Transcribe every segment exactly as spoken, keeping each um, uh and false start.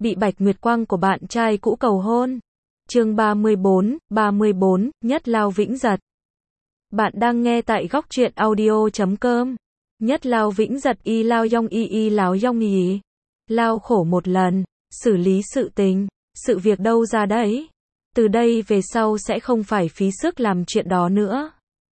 bị Bạch Nguyệt Quang của bạn trai cũ cầu hôn. Chương ba mươi bốn, ba mươi bốn, Nhất Lao Vĩnh Giật. Bạn đang nghe tại góc truyện audio chấm com. Nhất Lao Vĩnh Giật y lao yong y y láo yong y. Lao khổ một lần, xử lý sự tình, sự việc đâu ra đấy. Từ đây về sau sẽ không phải phí sức làm chuyện đó nữa.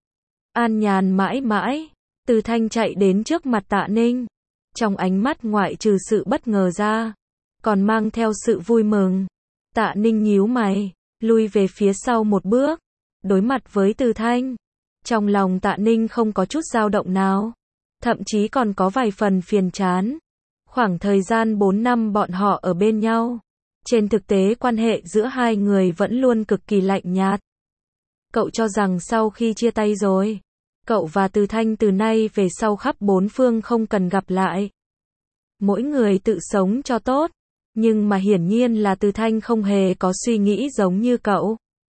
An nhàn mãi mãi, Từ Thanh chạy đến trước mặt Tạ Ninh. Trong ánh mắt ngoại trừ sự bất ngờ ra, còn mang theo sự vui mừng. Tạ Ninh nhíu mày, lui về phía sau một bước, đối mặt với Từ Thanh. Trong lòng Tạ Ninh không có chút dao động nào, thậm chí còn có vài phần phiền chán. Khoảng thời gian bốn năm bọn họ ở bên nhau, trên thực tế quan hệ giữa hai người vẫn luôn cực kỳ lạnh nhạt. Cậu cho rằng sau khi chia tay rồi, cậu và Từ Thanh từ nay về sau khắp bốn phương không cần gặp lại. Mỗi người tự sống cho tốt, nhưng mà hiển nhiên là Từ Thanh không hề có suy nghĩ giống như cậu.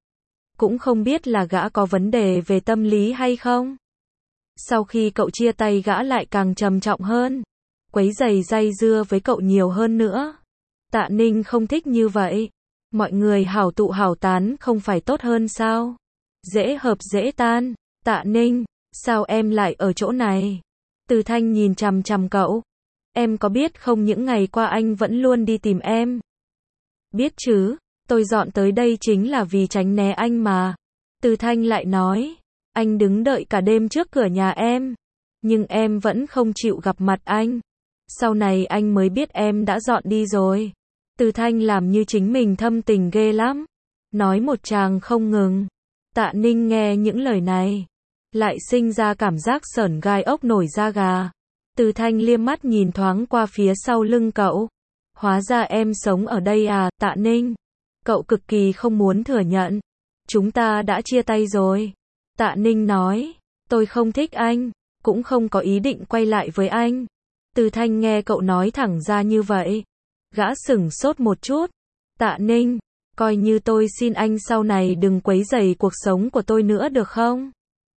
Cũng không biết là gã có vấn đề về tâm lý hay không. Sau khi cậu chia tay gã lại càng trầm trọng hơn, quấy giày dây dưa với cậu nhiều hơn nữa. Tạ Ninh không thích như vậy. Mọi người hảo tụ hảo tán không phải tốt hơn sao? Dễ hợp dễ tan. Tạ Ninh, sao em lại ở chỗ này? Từ Thanh nhìn chằm chằm cậu. Em có biết không, những ngày qua anh vẫn luôn đi tìm em. Biết chứ, tôi dọn tới đây chính là vì tránh né anh mà. Từ Thanh lại nói, anh đứng đợi cả đêm trước cửa nhà em, nhưng em vẫn không chịu gặp mặt anh. Sau này anh mới biết em đã dọn đi rồi. Từ Thanh làm như chính mình thâm tình ghê lắm, nói một tràng không ngừng. Tạ Ninh nghe những lời này, lại sinh ra cảm giác sởn gai ốc nổi da gà. Từ Thanh liếc mắt nhìn thoáng qua phía sau lưng cậu. Hóa ra em sống ở đây à, Tạ Ninh. Cậu cực kỳ không muốn thừa nhận. Chúng ta đã chia tay rồi. Tạ Ninh nói, tôi không thích anh, cũng không có ý định quay lại với anh. Từ Thanh nghe cậu nói thẳng ra như vậy, gã sửng sốt một chút. Tạ Ninh, coi như tôi xin anh sau này đừng quấy rầy cuộc sống của tôi nữa được không?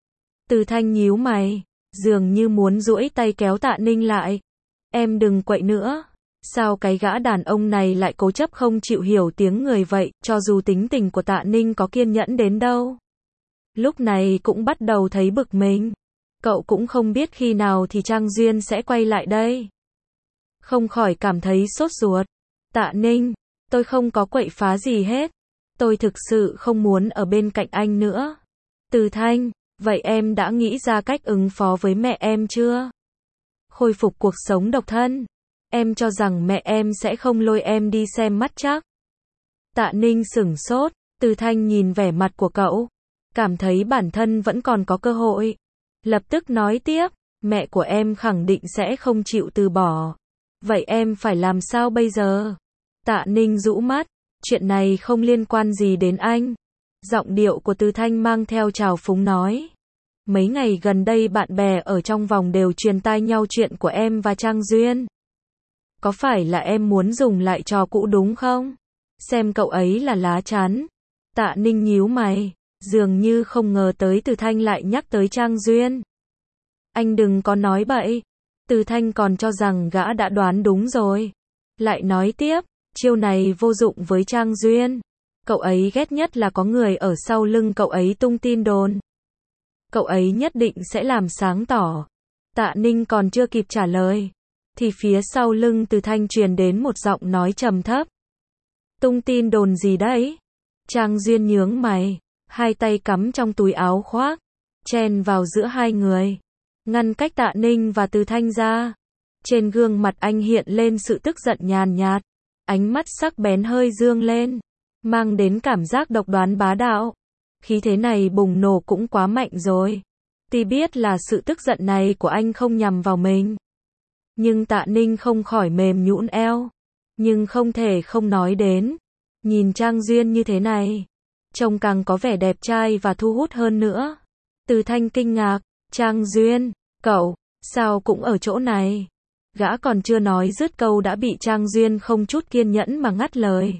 Từ Thanh nhíu mày, dường như muốn duỗi tay kéo Tạ Ninh lại. Em đừng quậy nữa. Sao cái gã đàn ông này lại cố chấp không chịu hiểu tiếng người vậy, cho dù tính tình của Tạ Ninh có kiên nhẫn đến đâu. Lúc này cũng bắt đầu thấy bực mình. Cậu cũng không biết khi nào thì Trang Duyên sẽ quay lại đây. Không khỏi cảm thấy sốt ruột. Tạ Ninh, tôi không có quậy phá gì hết. Tôi thực sự không muốn ở bên cạnh anh nữa. Từ Thanh, vậy em đã nghĩ ra cách ứng phó với mẹ em chưa? Khôi phục cuộc sống độc thân. Em cho rằng mẹ em sẽ không lôi em đi xem mắt chắc? Tạ Ninh sửng sốt. Từ Thanh nhìn vẻ mặt của cậu, cảm thấy bản thân vẫn còn có cơ hội. Lập tức nói tiếp, mẹ của em khẳng định sẽ không chịu từ bỏ. Vậy em phải làm sao bây giờ? Tạ Ninh rũ mắt, chuyện này không liên quan gì đến anh. Giọng điệu của Từ Thanh mang theo trào phúng nói. Mấy ngày gần đây bạn bè ở trong vòng đều truyền tai nhau chuyện của em và Trang Duyên. Có phải là em muốn dùng lại trò cũ đúng không? Xem cậu ấy là lá chắn. Tạ Ninh nhíu mày, dường như không ngờ tới Từ Thanh lại nhắc tới Trang Duyên. Anh đừng có nói bậy. Từ Thanh còn cho rằng gã đã đoán đúng rồi. Lại nói tiếp, chiêu này vô dụng với Trang Duyên. Cậu ấy ghét nhất là có người ở sau lưng cậu ấy tung tin đồn. Cậu ấy nhất định sẽ làm sáng tỏ. Tạ Ninh còn chưa kịp trả lời, thì phía sau lưng Từ Thanh truyền đến một giọng nói trầm thấp. Tung tin đồn gì đấy? Trang Duyên nhướng mày, hai tay cắm trong túi áo khoác, chen vào giữa hai người, ngăn cách Tạ Ninh và Từ Thanh ra. Trên gương mặt anh hiện lên sự tức giận nhàn nhạt, ánh mắt sắc bén hơi dương lên, mang đến cảm giác độc đoán bá đạo. Khí thế này bùng nổ cũng quá mạnh rồi. Tuy biết là sự tức giận này của anh không nhằm vào mình, nhưng Tạ Ninh không khỏi mềm nhũn eo. Nhưng không thể không nói đến, nhìn Trang Duyên như thế này, trông càng có vẻ đẹp trai và thu hút hơn nữa. Từ Thanh kinh ngạc, Trang Duyên, cậu, sao cũng ở chỗ này? Gã còn chưa nói dứt câu đã bị Trang Duyên không chút kiên nhẫn mà ngắt lời.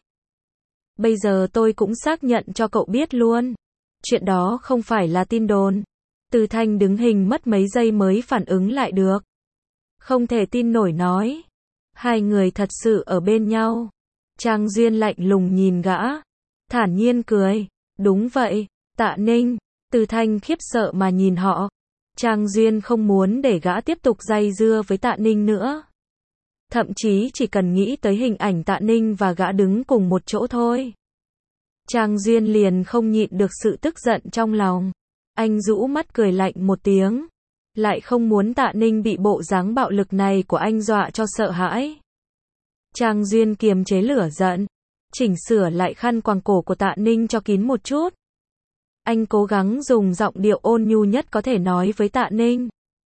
Bây giờ tôi cũng xác nhận cho cậu biết luôn. Chuyện đó không phải là tin đồn. Từ Thanh đứng hình mất mấy giây mới phản ứng lại được. Không thể tin nổi nói. Hai người thật sự ở bên nhau. Trang Duyên lạnh lùng nhìn gã, thản nhiên cười. Đúng vậy, Tạ Ninh. Từ Thanh khiếp sợ mà nhìn họ. Trang Duyên không muốn để gã tiếp tục day dưa với Tạ Ninh nữa. Thậm chí chỉ cần nghĩ tới hình ảnh Tạ Ninh và gã đứng cùng một chỗ thôi. Trang Duyên liền không nhịn được sự tức giận trong lòng. Anh rũ mắt cười lạnh một tiếng. Lại không muốn Tạ Ninh bị bộ dáng bạo lực này của anh dọa cho sợ hãi. Trang Duyên kiềm chế lửa giận. Chỉnh sửa lại khăn quàng cổ của Tạ Ninh cho kín một chút. Anh cố gắng dùng giọng điệu ôn nhu nhất có thể nói với Tạ Ninh.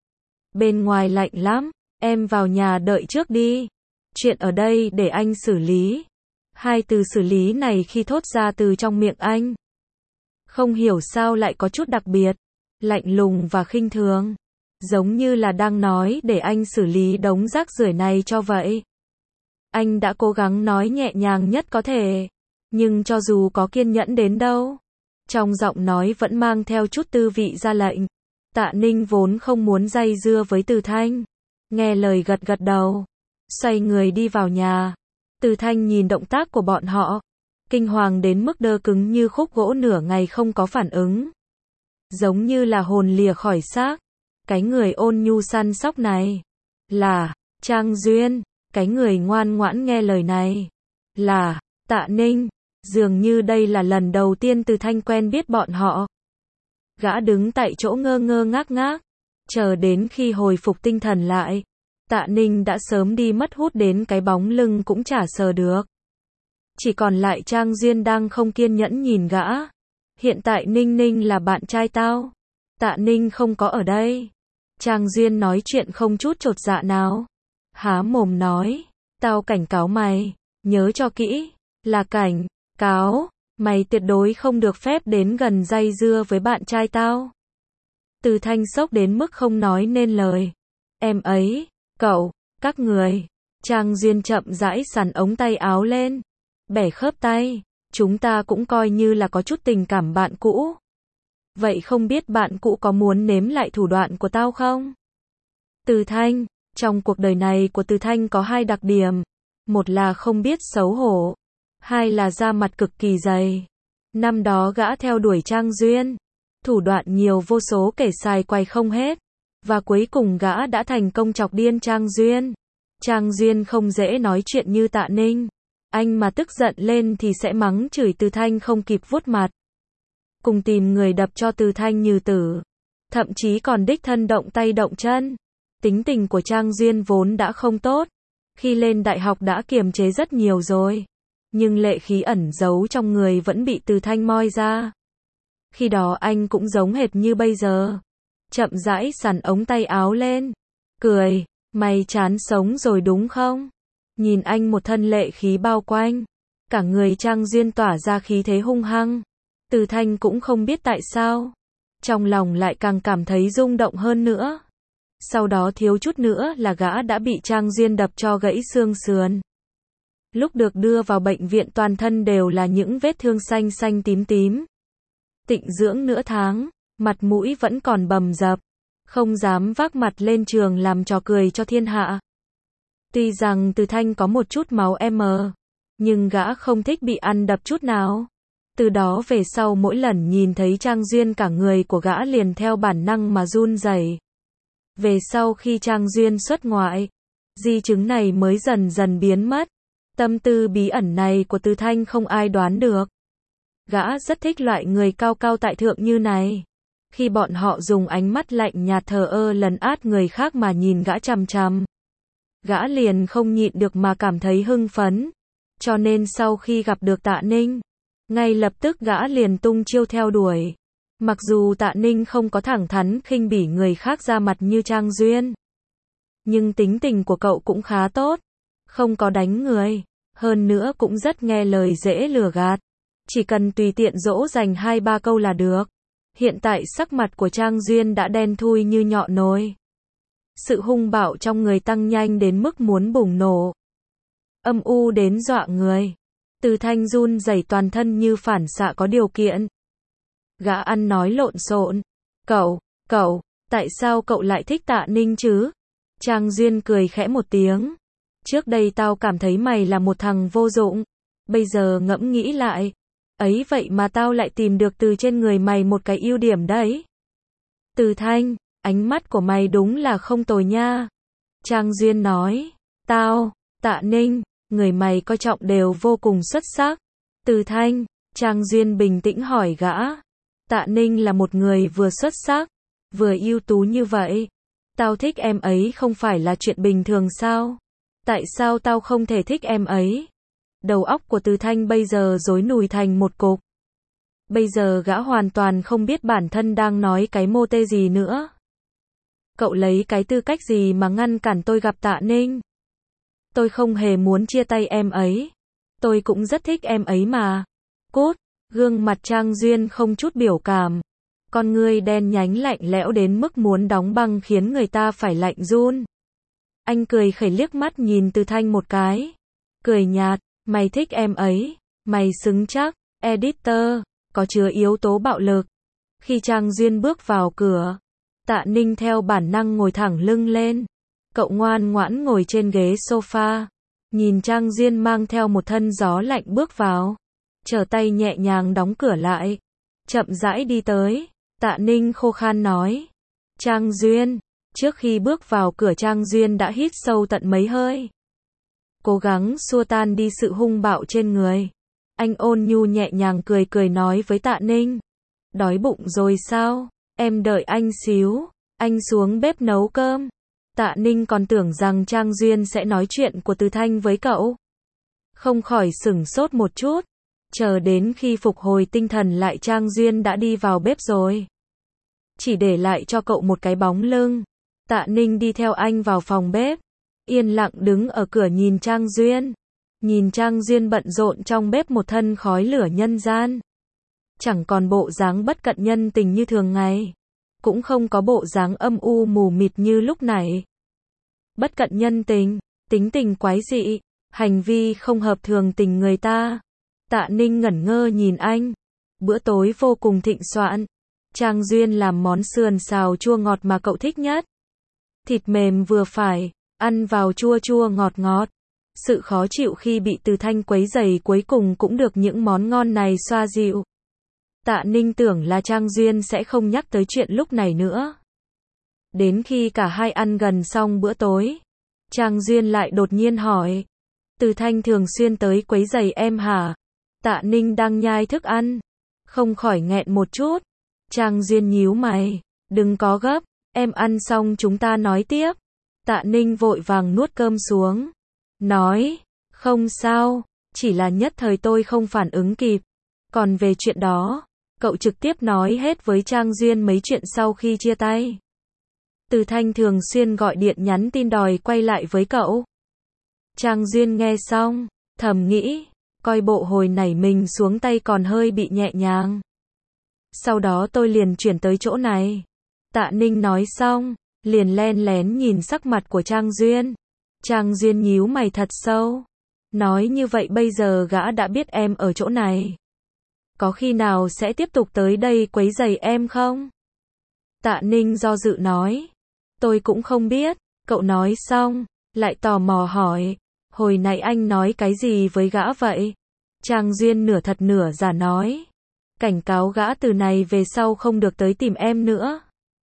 Bên ngoài lạnh lắm, em vào nhà đợi trước đi. Chuyện ở đây để anh xử lý. Hai từ xử lý này khi thốt ra từ trong miệng anh, không hiểu sao lại có chút đặc biệt, lạnh lùng và khinh thường. Giống như là đang nói để anh xử lý đống rác rưởi này cho vậy. Anh đã cố gắng nói nhẹ nhàng nhất có thể. Nhưng cho dù có kiên nhẫn đến đâu, trong giọng nói vẫn mang theo chút tư vị ra lệnh. Tạ Ninh vốn không muốn day dưa với Từ Thanh. Nghe lời gật gật đầu. Xoay người đi vào nhà. Từ Thanh nhìn động tác của bọn họ. Kinh hoàng đến mức đơ cứng như khúc gỗ nửa ngày không có phản ứng. Giống như là hồn lìa khỏi xác. Cái người ôn nhu săn sóc này là Trang Duyên. Cái người ngoan ngoãn nghe lời này là Tạ Ninh. Dường như đây là lần đầu tiên Từ Thanh quen biết bọn họ. Gã đứng tại chỗ ngơ ngơ ngác ngác. Chờ đến khi hồi phục tinh thần lại. Tạ Ninh đã sớm đi mất hút đến cái bóng lưng cũng chả sờ được. Chỉ còn lại Trang Duyên đang không kiên nhẫn nhìn gã. Hiện tại Ninh Ninh là bạn trai tao. Tạ Ninh không có ở đây. Trang Duyên nói chuyện không chút chột dạ nào. Há mồm nói. Tao cảnh cáo mày. Nhớ cho kỹ. Là cảnh cáo. Mày tuyệt đối không được phép đến gần day dưa với bạn trai tao. Từ Thanh sốc đến mức không nói nên lời. Em ấy, cậu, các người. Trang Duyên chậm rãi xắn ống tay áo lên. Bẻ khớp tay. Chúng ta cũng coi như là có chút tình cảm bạn cũ. Vậy không biết bạn cũ có muốn nếm lại thủ đoạn của tao không? Từ Thanh. Trong cuộc đời này của Từ Thanh có hai đặc điểm. Một là không biết xấu hổ. Hai là da mặt cực kỳ dày. Năm đó gã theo đuổi Trang Duyên. Thủ đoạn nhiều vô số kể xài quay không hết. Và cuối cùng gã đã thành công chọc điên Trang Duyên. Trang Duyên không dễ nói chuyện như Tạ Ninh. Anh mà tức giận lên thì sẽ mắng chửi Từ Thanh không kịp vuốt mặt. Cùng tìm người đập cho Từ Thanh như tử. Thậm chí còn đích thân động tay động chân. Tính tình của Trang Duyên vốn đã không tốt. Khi lên đại học đã kiềm chế rất nhiều rồi. Nhưng lệ khí ẩn giấu trong người vẫn bị Từ Thanh moi ra. Khi đó anh cũng giống hệt như bây giờ. Chậm rãi xắn ống tay áo lên. Cười, mày chán sống rồi đúng không? Nhìn anh một thân lệ khí bao quanh. Cả người Trang Duyên tỏa ra khí thế hung hăng. Từ Thanh cũng không biết tại sao. Trong lòng lại càng cảm thấy rung động hơn nữa. Sau đó thiếu chút nữa là gã đã bị Trang Duyên đập cho gãy xương sườn. Lúc được đưa vào bệnh viện toàn thân đều là những vết thương xanh xanh tím tím. Tịnh dưỡng nửa tháng, mặt mũi vẫn còn bầm dập. Không dám vác mặt lên trường làm trò cười cho thiên hạ. Tuy rằng Từ Thanh có một chút máu M, nhưng gã không thích bị ăn đập chút nào. Từ đó về sau mỗi lần nhìn thấy Trang Duyên cả người của gã liền theo bản năng mà run rẩy. Về sau khi Trang Duyên xuất ngoại, di chứng này mới dần dần biến mất. Tâm tư bí ẩn này của Từ Thanh không ai đoán được. Gã rất thích loại người cao cao tại thượng như này. Khi bọn họ dùng ánh mắt lạnh nhạt thờ ơ lấn át người khác mà nhìn gã chằm chằm, gã liền không nhịn được mà cảm thấy hưng phấn. Cho nên sau khi gặp được Tạ Ninh, ngay lập tức gã liền tung chiêu theo đuổi. Mặc dù Tạ Ninh không có thẳng thắn khinh bỉ người khác ra mặt như Trang Duyên, nhưng tính tình của cậu cũng khá tốt. Không có đánh người, hơn nữa cũng rất nghe lời dễ lừa gạt. Chỉ cần tùy tiện dỗ dành hai ba câu là được. Hiện tại sắc mặt của Trang Duyên đã đen thui như nhọ nồi. Sự hung bạo trong người tăng nhanh đến mức muốn bùng nổ. Âm u đến dọa người. Từ Thanh run rẩy toàn thân như phản xạ có điều kiện. Gã ăn nói lộn xộn. Cậu, cậu, tại sao cậu lại thích Tạ Ninh chứ? Trang Duyên cười khẽ một tiếng. Trước đây tao cảm thấy mày là một thằng vô dụng. Bây giờ ngẫm nghĩ lại, ấy vậy mà tao lại tìm được từ trên người mày một cái ưu điểm đấy. Từ Thanh, ánh mắt của mày đúng là không tồi nha. Trang Duyên nói, tao, Tạ Ninh, người mày coi trọng đều vô cùng xuất sắc. Từ Thanh, Trang Duyên bình tĩnh hỏi gã. Tạ Ninh là một người vừa xuất sắc, vừa ưu tú như vậy. Tao thích em ấy không phải là chuyện bình thường sao? Tại sao tao không thể thích em ấy? Đầu óc của Từ Thanh bây giờ rối nùi thành một cục. Bây giờ gã hoàn toàn không biết bản thân đang nói cái mô tê gì nữa. Cậu lấy cái tư cách gì mà ngăn cản tôi gặp Tạ Ninh? Tôi không hề muốn chia tay em ấy. Tôi cũng rất thích em ấy mà. Cút, gương mặt Trang Duyên không chút biểu cảm. Con ngươi đen nhánh lạnh lẽo đến mức muốn đóng băng khiến người ta phải lạnh run. Anh cười khẩy liếc mắt nhìn Từ Thanh một cái. Cười nhạt, mày thích em ấy, mày xứng chắc, editor, có chứa yếu tố bạo lực. Khi Trang Duyên bước vào cửa, Tạ Ninh theo bản năng ngồi thẳng lưng lên. Cậu ngoan ngoãn ngồi trên ghế sofa, nhìn Trang Duyên mang theo một thân gió lạnh bước vào. Trở tay nhẹ nhàng đóng cửa lại, chậm rãi đi tới. Tạ Ninh khô khan nói, Trang Duyên. Trước khi bước vào cửa Trang Duyên đã hít sâu tận mấy hơi, cố gắng xua tan đi sự hung bạo trên người. Anh ôn nhu nhẹ nhàng cười cười nói với Tạ Ninh, đói bụng rồi sao? Em đợi anh xíu, anh xuống bếp nấu cơm. Tạ Ninh còn tưởng rằng Trang Duyên sẽ nói chuyện của Từ Thanh với cậu. Không khỏi sửng sốt một chút, chờ đến khi phục hồi tinh thần lại Trang Duyên đã đi vào bếp rồi. Chỉ để lại cho cậu một cái bóng lưng. Tạ Ninh đi theo anh vào phòng bếp, yên lặng đứng ở cửa nhìn Trang Duyên. Nhìn Trang Duyên bận rộn trong bếp một thân khói lửa nhân gian. Chẳng còn bộ dáng bất cận nhân tình như thường ngày, cũng không có bộ dáng âm u mù mịt như lúc này. Bất cận nhân tình, tính tình quái dị, hành vi không hợp thường tình người ta. Tạ Ninh ngẩn ngơ nhìn anh. Bữa tối vô cùng thịnh soạn. Trang Duyên làm món sườn xào chua ngọt mà cậu thích nhất. Thịt mềm vừa phải, ăn vào chua chua ngọt ngọt. Sự khó chịu khi bị Từ Thanh quấy rầy cuối cùng cũng được những món ngon này xoa dịu. Tạ Ninh tưởng là Trang Duyên sẽ không nhắc tới chuyện lúc này nữa. Đến khi cả hai ăn gần xong bữa tối, Trang Duyên lại đột nhiên hỏi, Từ Thanh thường xuyên tới quấy rầy em hả? Tạ Ninh đang nhai thức ăn, không khỏi nghẹn một chút. Trang Duyên nhíu mày, đừng có gấp, em ăn xong chúng ta nói tiếp. Tạ Ninh vội vàng nuốt cơm xuống, nói, không sao, chỉ là nhất thời tôi không phản ứng kịp. Còn về chuyện đó, cậu trực tiếp nói hết với Trang Duyên mấy chuyện sau khi chia tay. Từ Thanh thường xuyên gọi điện nhắn tin đòi quay lại với cậu. Trang Duyên nghe xong, thầm nghĩ, coi bộ hồi nảy mình xuống tay còn hơi bị nhẹ nhàng. Sau đó tôi liền chuyển tới chỗ này. Tạ Ninh nói xong, liền len lén nhìn sắc mặt của Trang Duyên. Trang Duyên nhíu mày thật sâu. Nói như vậy bây giờ gã đã biết em ở chỗ này. Có khi nào sẽ tiếp tục tới đây quấy rầy em không? Tạ Ninh do dự nói. Tôi cũng không biết. Cậu nói xong, lại tò mò hỏi. Hồi nãy anh nói cái gì với gã vậy? Trang Duyên nửa thật nửa giả nói. Cảnh cáo gã từ này về sau không được tới tìm em nữa.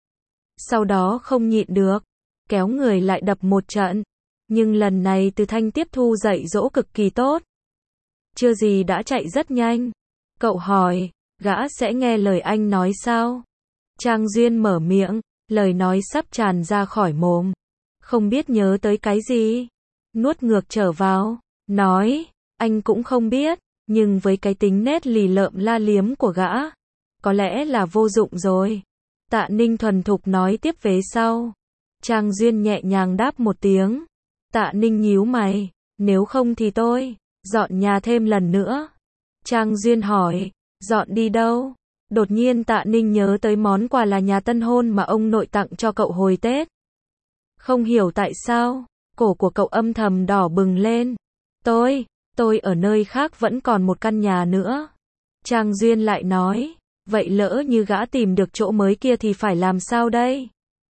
Sau đó không nhịn được, kéo người lại đập một trận. Nhưng lần này Từ Thanh tiếp thu dạy dỗ cực kỳ tốt. Chưa gì đã chạy rất nhanh. Cậu hỏi, gã sẽ nghe lời anh nói sao? Trang Duyên mở miệng, lời nói sắp tràn ra khỏi mồm. Không biết nhớ tới cái gì. Nuốt ngược trở vào, nói, anh cũng không biết, nhưng với cái tính nét lì lợm la liếm của gã, có lẽ là vô dụng rồi. Tạ Ninh thuần thục nói tiếp về sau. Trang Duyên nhẹ nhàng đáp một tiếng. Tạ Ninh nhíu mày, nếu không thì tôi dọn nhà thêm lần nữa. Trang Duyên hỏi, dọn đi đâu? Đột nhiên Tạ Ninh nhớ tới món quà là nhà tân hôn mà ông nội tặng cho cậu hồi Tết. Không hiểu tại sao, cổ của cậu âm thầm đỏ bừng lên. Tôi, tôi ở nơi khác vẫn còn một căn nhà nữa. Trang Duyên lại nói, vậy lỡ như gã tìm được chỗ mới kia thì phải làm sao đây?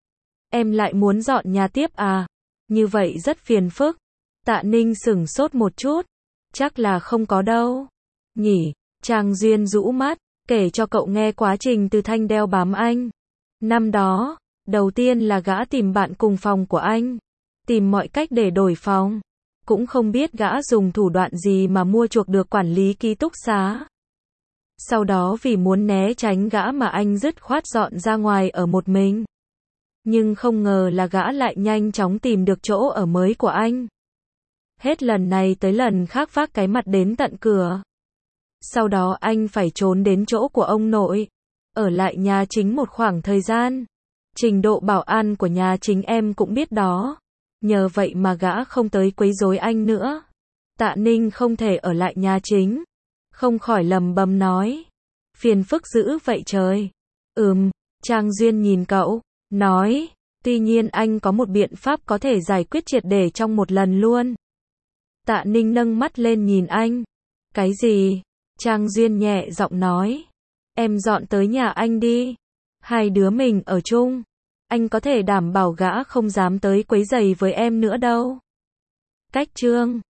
Em lại muốn dọn nhà tiếp à? Như vậy rất phiền phức. Tạ Ninh sửng sốt một chút. Chắc là không có đâu. Nhỉ, Trang Duyên rũ mắt, kể cho cậu nghe quá trình từ Thanh đeo bám anh. Năm đó, đầu tiên là gã tìm bạn cùng phòng của anh. Tìm mọi cách để đổi phòng. Cũng không biết gã dùng thủ đoạn gì mà mua chuộc được quản lý ký túc xá. Sau đó vì muốn né tránh gã mà anh dứt khoát dọn ra ngoài ở một mình. Nhưng không ngờ là gã lại nhanh chóng tìm được chỗ ở mới của anh. Hết lần này tới lần khác vác cái mặt đến tận cửa. Sau đó anh phải trốn đến chỗ của ông nội. Ở lại nhà chính một khoảng thời gian. Trình độ bảo an của nhà chính em cũng biết đó. Nhờ vậy mà gã không tới quấy rối anh nữa. Tạ Ninh không thể ở lại nhà chính. Không khỏi lầm bầm nói. Phiền phức dữ vậy trời. Ừm, Trang Duyên nhìn cậu, nói. Tuy nhiên anh có một biện pháp có thể giải quyết triệt để trong một lần luôn. Tạ Ninh nâng mắt lên nhìn anh. Cái gì? Trang Duyên nhẹ giọng nói. Em dọn tới nhà anh đi. Hai đứa mình ở chung. Anh có thể đảm bảo gã không dám tới quấy rầy với em nữa đâu. Cách chương